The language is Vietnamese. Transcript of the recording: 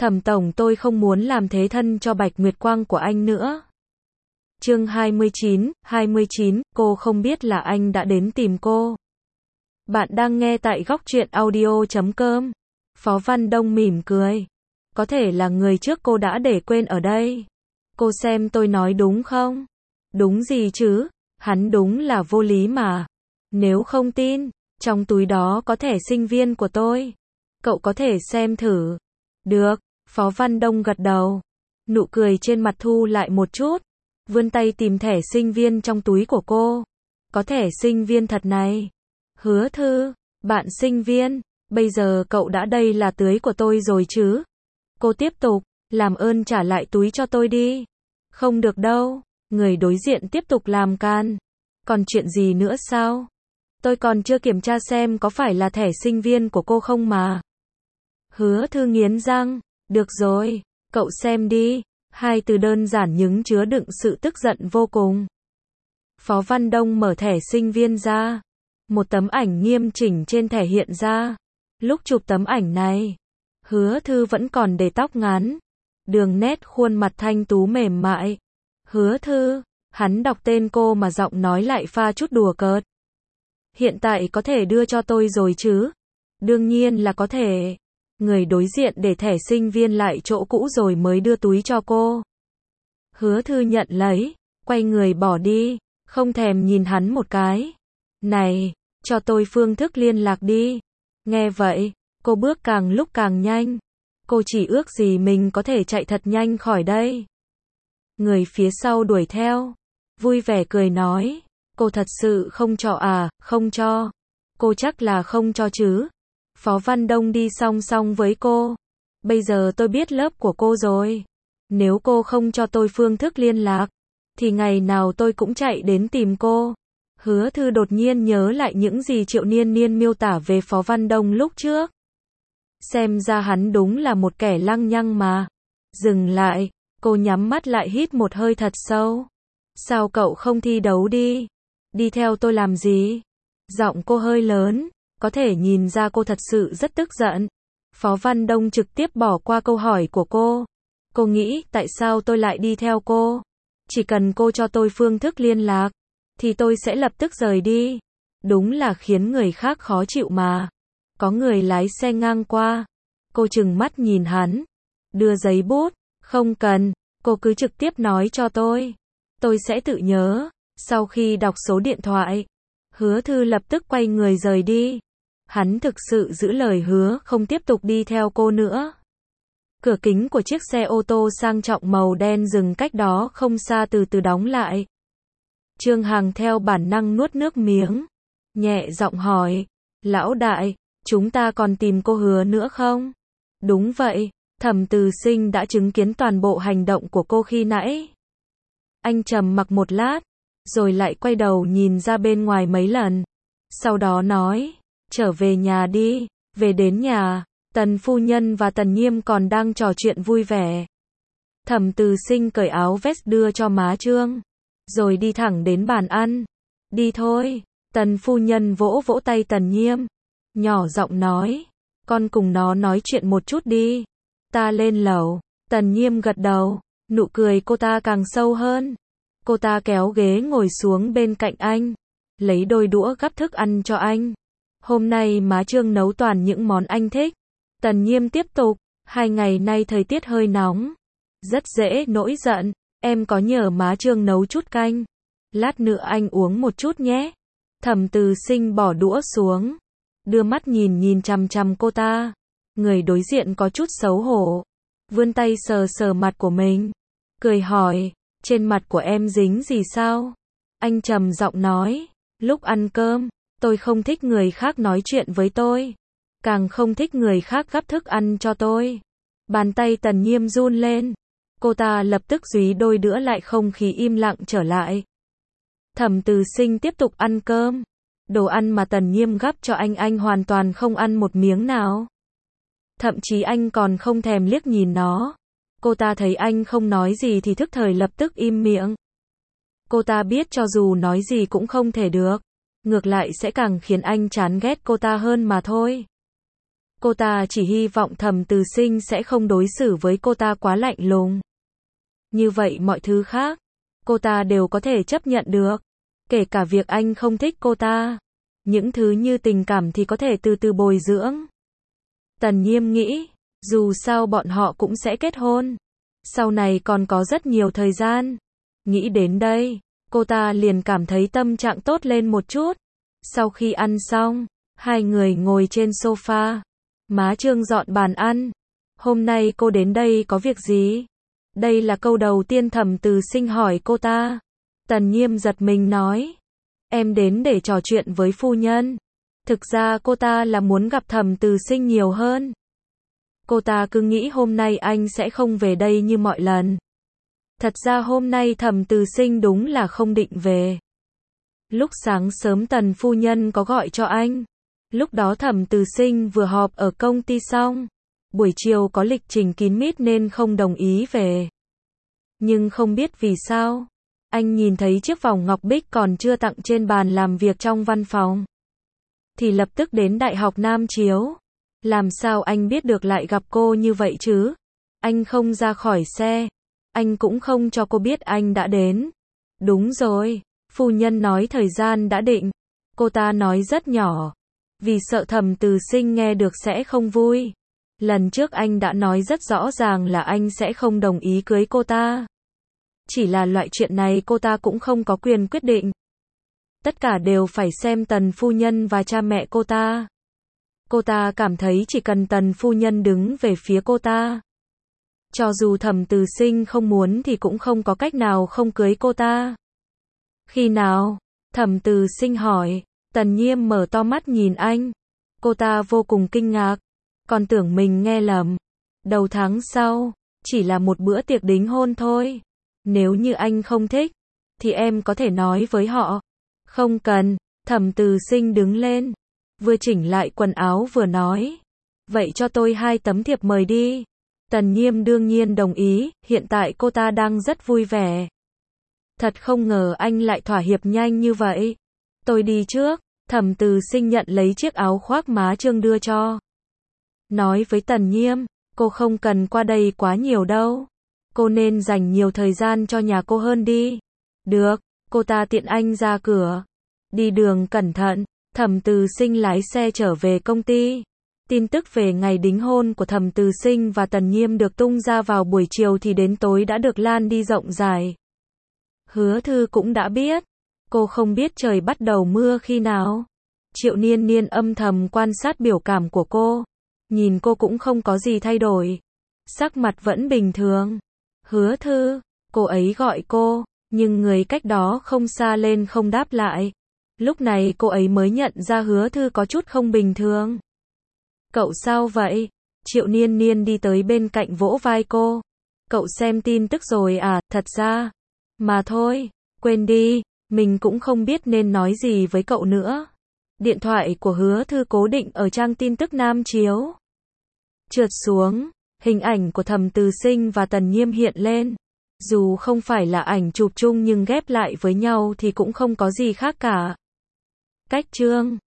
Thẩm tổng, tôi không muốn làm thế thân cho Bạch Nguyệt Quang của anh nữa. Chương 29, cô không biết là anh đã đến tìm cô. Bạn đang nghe tại góc truyện audio.com. Phó Văn Đông mỉm cười. Có thể là người trước cô đã để quên ở đây. Cô xem tôi nói đúng không? Đúng gì chứ? Hắn đúng là vô lý mà. Nếu không tin, trong túi đó có thẻ sinh viên của tôi. Cậu có thể xem thử. Được, Phó Văn Đông gật đầu. Nụ cười trên mặt thu lại một chút. Vươn tay tìm thẻ sinh viên trong túi của cô. Có thẻ sinh viên thật này. Hứa Thư, bạn sinh viên, bây giờ cậu đã đây là tưới của tôi rồi chứ? Cô tiếp tục, làm ơn trả lại túi cho tôi đi. Không được đâu, người đối diện tiếp tục làm can. Còn chuyện gì nữa sao? Tôi còn chưa kiểm tra xem có phải là thẻ sinh viên của cô không mà. Hứa Thư nghiến răng, được rồi, cậu xem đi. Hai từ đơn giản nhưng chứa đựng sự tức giận vô cùng. Phó Văn Đông mở thẻ sinh viên ra. Một tấm ảnh nghiêm chỉnh trên thẻ hiện ra. Lúc chụp tấm ảnh này, Hứa Thư vẫn còn để tóc ngắn. Đường nét khuôn mặt thanh tú mềm mại. Hứa Thư, hắn đọc tên cô mà giọng nói lại pha chút đùa cợt. Hiện tại có thể đưa cho tôi rồi chứ? Đương nhiên là có thể. Người đối diện để thẻ sinh viên lại chỗ cũ rồi mới đưa túi cho cô. Hứa Thư nhận lấy, quay người bỏ đi, không thèm nhìn hắn một cái. Này, cho tôi phương thức liên lạc đi. Nghe vậy, cô bước càng lúc càng nhanh. Cô chỉ ước gì mình có thể chạy thật nhanh khỏi đây. Người phía sau đuổi theo, vui vẻ cười nói, cô thật sự không cho à? Không cho. Cô chắc là không cho chứ. Phó Văn Đông đi song song với cô. Bây giờ tôi biết lớp của cô rồi. Nếu cô không cho tôi phương thức liên lạc, thì ngày nào tôi cũng chạy đến tìm cô. Hứa Thư đột nhiên nhớ lại những gì Triệu Niên Niên miêu tả về Phó Văn Đông lúc trước. Xem ra hắn đúng là một kẻ lăng nhăng mà. Dừng lại, cô nhắm mắt lại hít một hơi thật sâu. Sao cậu không thi đấu đi? Đi theo tôi làm gì? Giọng cô hơi lớn, có thể nhìn ra cô thật sự rất tức giận. Phó Văn Đông trực tiếp bỏ qua câu hỏi của cô. Cô nghĩ tại sao tôi lại đi theo cô? Chỉ cần cô cho tôi phương thức liên lạc, thì tôi sẽ lập tức rời đi. Đúng là khiến người khác khó chịu mà. Có người lái xe ngang qua. Cô trừng mắt nhìn hắn. Đưa giấy bút. Không cần, cô cứ trực tiếp nói cho tôi. Tôi sẽ tự nhớ. Sau khi đọc số điện thoại, Hứa Thư lập tức quay người rời đi. Hắn thực sự giữ lời hứa không tiếp tục đi theo cô nữa. Cửa kính của chiếc xe ô tô sang trọng màu đen dừng cách đó không xa từ từ đóng lại. Trương Hằng theo bản năng nuốt nước miếng. Nhẹ giọng hỏi, lão đại, chúng ta còn tìm cô Hứa nữa không? Đúng vậy, Thẩm Từ Sinh đã chứng kiến toàn bộ hành động của cô khi nãy. Anh trầm mặc một lát, rồi lại quay đầu nhìn ra bên ngoài mấy lần. Sau đó nói, trở về nhà đi. Về đến nhà, Tần phu nhân và Tần Nhiêm còn đang trò chuyện vui vẻ. Thẩm Từ Sinh cởi áo vest đưa cho má Trương, rồi đi thẳng đến bàn ăn. Đi thôi. Tần phu nhân vỗ vỗ tay Tần Nhiêm, nhỏ giọng nói, con cùng nó nói chuyện một chút đi. Ta lên lầu. Tần Nhiêm gật đầu, nụ cười cô ta càng sâu hơn. Cô ta kéo ghế ngồi xuống bên cạnh anh, lấy đôi đũa gắp thức ăn cho anh. Hôm nay má Trương nấu toàn những món anh thích. Tần Nhiêm tiếp tục, 2 ngày nay thời tiết hơi nóng, rất dễ nổi giận. Em có nhờ má Trương nấu chút canh. Lát nữa anh uống một chút nhé. Thẩm Từ Sinh bỏ đũa xuống, đưa mắt nhìn chằm chằm cô ta. Người đối diện có chút xấu hổ, vươn tay sờ sờ mặt của mình, cười hỏi, trên mặt của em dính gì sao? Anh trầm giọng nói, lúc ăn cơm, tôi không thích người khác nói chuyện với tôi, càng không thích người khác gắp thức ăn cho tôi. Bàn tay Tần Nhiêm run lên, cô ta lập tức dúi đôi đũa lại, không khí im lặng trở lại. Thẩm Từ Sinh tiếp tục ăn cơm. Đồ ăn mà Tần Nhiêm gắp cho anh hoàn toàn không ăn một miếng nào. Thậm chí anh còn không thèm liếc nhìn nó. Cô ta thấy anh không nói gì thì thức thời lập tức im miệng. Cô ta biết cho dù nói gì cũng không thể được, ngược lại sẽ càng khiến anh chán ghét cô ta hơn mà thôi. Cô ta chỉ hy vọng Thẩm Từ Sinh sẽ không đối xử với cô ta quá lạnh lùng. Như vậy mọi thứ khác, cô ta đều có thể chấp nhận được. Kể cả việc anh không thích cô ta. Những thứ như tình cảm thì có thể từ từ bồi dưỡng. Tần Nhiêm nghĩ, dù sao bọn họ cũng sẽ kết hôn. Sau này còn có rất nhiều thời gian. Nghĩ đến đây, cô ta liền cảm thấy tâm trạng tốt lên một chút. Sau khi ăn xong, hai người ngồi trên sofa. Má Trương dọn bàn ăn. Hôm nay cô đến đây có việc gì? Đây là câu đầu tiên Thẩm Từ Sinh hỏi cô ta. Tần Nhiêm giật mình nói. Em đến để trò chuyện với phu nhân. Thực ra cô ta là muốn gặp Thẩm Từ Sinh nhiều hơn. Cô ta cứ nghĩ hôm nay anh sẽ không về đây như mọi lần. Thật ra hôm nay Thẩm Từ Sinh đúng là không định về. Lúc sáng sớm Tần phu nhân có gọi cho anh. Lúc đó Thẩm Từ Sinh vừa họp ở công ty xong. Buổi chiều có lịch trình kín mít nên không đồng ý về. Nhưng không biết vì sao, anh nhìn thấy chiếc vòng ngọc bích còn chưa tặng trên bàn làm việc trong văn phòng. Thì lập tức đến Đại học Nam Chiếu. Làm sao anh biết được lại gặp cô như vậy chứ? Anh không ra khỏi xe. Anh cũng không cho cô biết anh đã đến. Đúng rồi, phu nhân nói thời gian đã định. Cô ta nói rất nhỏ. Vì sợ Thẩm Từ Sinh nghe được sẽ không vui. Lần trước anh đã nói rất rõ ràng là anh sẽ không đồng ý cưới cô ta. Chỉ là loại chuyện này cô ta cũng không có quyền quyết định. Tất cả đều phải xem Tần phu nhân và cha mẹ cô ta. Cô ta cảm thấy chỉ cần Tần phu nhân đứng về phía cô ta. Cho dù Thẩm Từ Sinh không muốn thì cũng không có cách nào không cưới cô ta. Khi nào? Thẩm Từ Sinh hỏi. Tần Nhiêm mở to mắt nhìn anh. Cô ta vô cùng kinh ngạc. Còn tưởng mình nghe lầm. Đầu tháng sau, chỉ là một bữa tiệc đính hôn thôi. Nếu như anh không thích, thì em có thể nói với họ. Không cần. Thẩm Từ Sinh đứng lên, vừa chỉnh lại quần áo vừa nói. Vậy cho tôi 2 tấm thiệp mời đi. Tần Nhiêm đương nhiên đồng ý, hiện tại cô ta đang rất vui vẻ. Thật không ngờ anh lại thỏa hiệp nhanh như vậy. Tôi đi trước. Thẩm Từ Sinh nhận lấy chiếc áo khoác má Trương đưa cho. Nói với Tần Nhiêm, cô không cần qua đây quá nhiều đâu. Cô nên dành nhiều thời gian cho nhà cô hơn đi. Được, cô ta tiện anh ra cửa. Đi đường cẩn thận. Thẩm Từ Sinh lái xe trở về công ty. Tin tức về ngày đính hôn của Thẩm Từ Sinh và Tần Nhiêm được tung ra vào buổi chiều thì đến tối đã được lan đi rộng rãi. Hứa Thư cũng đã biết. Cô không biết trời bắt đầu mưa khi nào. Triệu Niên Niên âm thầm quan sát biểu cảm của cô. Nhìn cô cũng không có gì thay đổi. Sắc mặt vẫn bình thường. Hứa Thư, cô ấy gọi cô, nhưng người cách đó không xa lên không đáp lại. Lúc này cô ấy mới nhận ra Hứa Thư có chút không bình thường. Cậu sao vậy? Triệu Niên Niên đi tới bên cạnh vỗ vai cô. Cậu xem tin tức rồi à? Thật ra, mà thôi, quên đi, mình cũng không biết nên nói gì với cậu nữa. Điện thoại của Hứa Thư cố định ở trang tin tức Nam Chiếu. Trượt xuống, hình ảnh của Thẩm Từ Sinh và Tần Nhiêm hiện lên. Dù không phải là ảnh chụp chung nhưng ghép lại với nhau thì cũng không có gì khác cả. Cách chương